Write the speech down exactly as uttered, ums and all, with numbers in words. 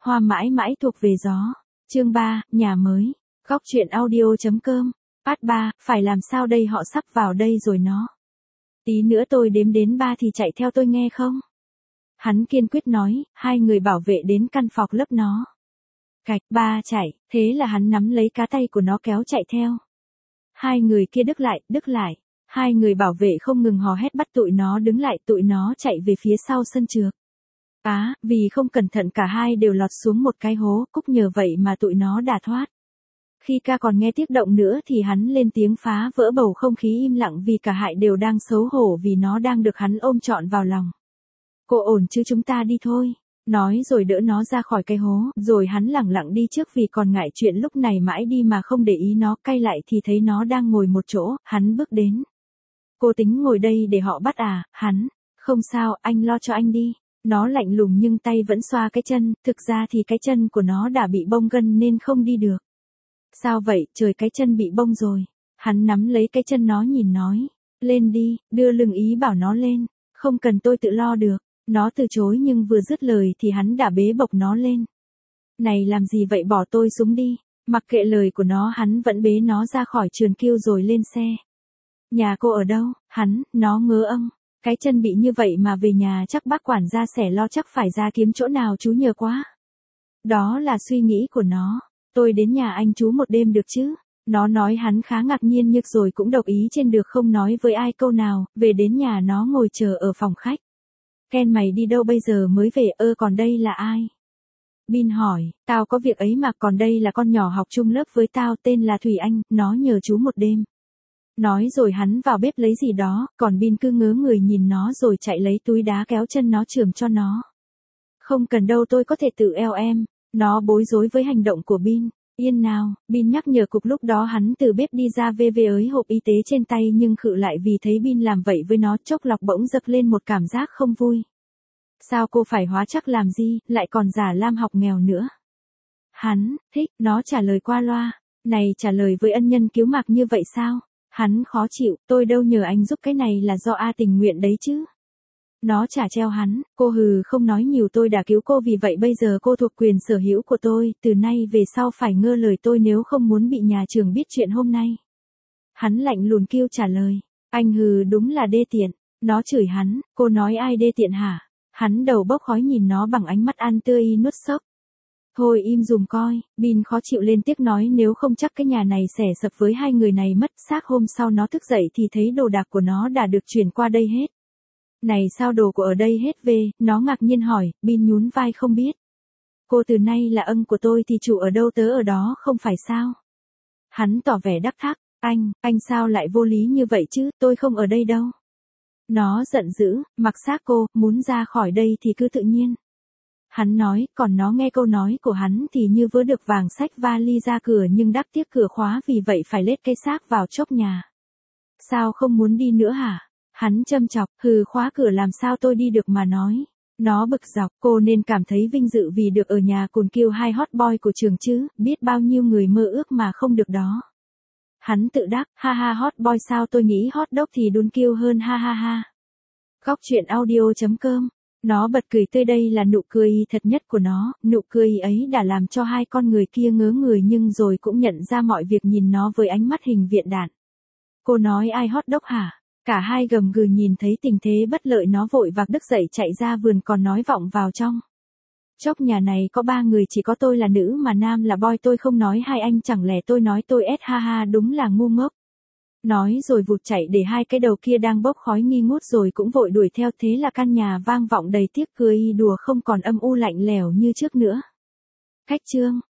Hoa mãi mãi thuộc về gió. Chương ba, nhà mới. Góc truyện audio chấm com. Part ba, phải làm sao đây, họ sắp vào đây rồi nó. Tí nữa tôi đếm đến ba thì chạy theo tôi nghe không? Hắn kiên quyết nói, hai người bảo vệ đến căn phòng lấp nó. Cạch, ba chạy, thế là hắn nắm lấy cá tay của nó kéo chạy theo. Hai người kia đứt lại, đứt lại. Hai người bảo vệ không ngừng hò hét bắt tụi nó đứng lại, tụi nó chạy về phía sau sân trượt. Á, vì không cẩn thận cả hai đều lọt xuống một cái hố, Cúc nhờ vậy mà tụi nó đã thoát. Khi ca còn nghe tiếng động nữa thì hắn lên tiếng phá vỡ bầu không khí im lặng vì cả hai đều đang xấu hổ vì nó đang được hắn ôm trọn vào lòng. Cô ổn chứ, chúng ta đi thôi. Nói rồi đỡ nó ra khỏi cái hố, rồi hắn lẳng lặng đi trước vì còn ngại chuyện lúc này mãi đi mà không để ý nó, cay lại thì thấy nó đang ngồi một chỗ, hắn bước đến. Cô tính ngồi đây để họ bắt à, hắn, không sao, anh lo cho anh đi. Nó lạnh lùng nhưng tay vẫn xoa cái chân, thực ra thì cái chân của nó đã bị bong gân nên không đi được. Sao vậy, trời, cái chân bị bong rồi. Hắn nắm lấy cái chân nó nhìn nói, lên đi, đưa lưng ý bảo nó lên, không cần tôi tự lo được. Nó từ chối nhưng vừa dứt lời thì hắn đã bế bọc nó lên. Này làm gì vậy, bỏ tôi xuống đi. Mặc kệ lời của nó, hắn vẫn bế nó ra khỏi trường kiêu rồi lên xe. Nhà cô ở đâu? Hắn, nó ngớ âng. Cái chân bị như vậy mà về nhà chắc bác quản gia sẽ lo, chắc phải ra kiếm chỗ nào chú nhờ quá. Đó là suy nghĩ của nó. Tôi đến nhà anh chú một đêm được chứ? Nó nói. Hắn khá ngạc nhiên nhưng rồi cũng đồng ý trên được không nói với ai câu nào. Về đến nhà nó ngồi chờ ở phòng khách. Ken, mày đi đâu bây giờ mới về? Ơ, còn đây là ai? Bin hỏi, tao có việc ấy mà, còn đây là con nhỏ học chung lớp với tao tên là Thủy Anh, nó nhờ chú một đêm. Nói rồi hắn vào bếp lấy gì đó, còn Bin cứ ngớ người nhìn nó rồi chạy lấy túi đá kéo chân nó chườm cho nó. Không cần đâu, tôi có thể tự eo em. Nó bối rối với hành động của Bin. Yên nào, Bin nhắc nhở. Cục lúc đó hắn từ bếp đi ra vê vê ới hộp y tế trên tay nhưng khựng lại vì thấy Bin làm vậy với nó, chốc lọc bỗng dâng lên một cảm giác không vui. Sao cô phải hóa chắc làm gì, lại còn giả lam học nghèo nữa. Hắn, thích, nó trả lời qua loa. Này, trả lời với ân nhân cứu mạng như vậy sao? Hắn khó chịu, tôi đâu nhờ anh giúp, cái này là do A tình nguyện đấy chứ. Nó trả treo hắn, cô hừ không nói nhiều, tôi đã cứu cô vì vậy bây giờ cô thuộc quyền sở hữu của tôi, từ nay về sau phải ngơ lời tôi nếu không muốn bị nhà trường biết chuyện hôm nay. Hắn lạnh lùng kêu trả lời, anh hừ đúng là đê tiện. Nó chửi hắn, cô nói ai đê tiện hả? Hắn đầu bốc khói nhìn nó bằng ánh mắt ăn tươi nuốt sốc. Thôi im dùm coi. Bin khó chịu lên tiếc nói nếu không chắc cái nhà này xẻ sập với hai người này mất xác. Hôm sau nó thức dậy thì thấy đồ đạc của nó đã được chuyển qua đây hết. Này sao đồ của ở đây hết về? Nó ngạc nhiên hỏi. Bin nhún vai không biết. Cô từ nay là ân của tôi thì chủ ở đâu tớ ở đó không phải sao? Hắn tỏ vẻ đắc thắc. Anh, anh sao lại vô lý như vậy chứ, tôi không ở đây đâu. Nó giận dữ, mặc xác cô, muốn ra khỏi đây thì cứ tự nhiên. Hắn nói, còn nó nghe câu nói của hắn thì như vớ được vàng, xách vali ra cửa nhưng đắc tiếc cửa khóa vì vậy phải lết cây xác vào chốc nhà. Sao không muốn đi nữa hả? Hắn châm chọc, hừ khóa cửa làm sao tôi đi được mà nói. Nó bực dọc, cô nên cảm thấy vinh dự vì được ở nhà cùng kêu hai hot boy của trường chứ, biết bao nhiêu người mơ ước mà không được đó. Hắn tự đắc, ha ha hot boy sao, tôi nghĩ hot dog thì đun kêu hơn, ha ha ha. Góc truyện audio chấm com. Nó bật cười tươi, đây là nụ cười thật nhất của nó, nụ cười ấy đã làm cho hai con người kia ngớ người nhưng rồi cũng nhận ra mọi việc, nhìn nó với ánh mắt hình viện đạn. Cô nói ai hot dog hả? Cả hai gầm gừ nhìn thấy tình thế bất lợi nó vội vạc đứt dậy chạy ra vườn còn nói vọng vào trong. Chốc nhà này có ba người, chỉ có tôi là nữ mà nam là boy, tôi không nói hai anh, chẳng lẽ tôi nói tôi ét, ha ha đúng là ngu ngốc. Nói rồi vụt chạy để hai cái đầu kia đang bốc khói nghi ngút rồi cũng vội đuổi theo, thế là căn nhà vang vọng đầy tiếc cười đùa không còn âm u lạnh lẽo như trước nữa. Cách chương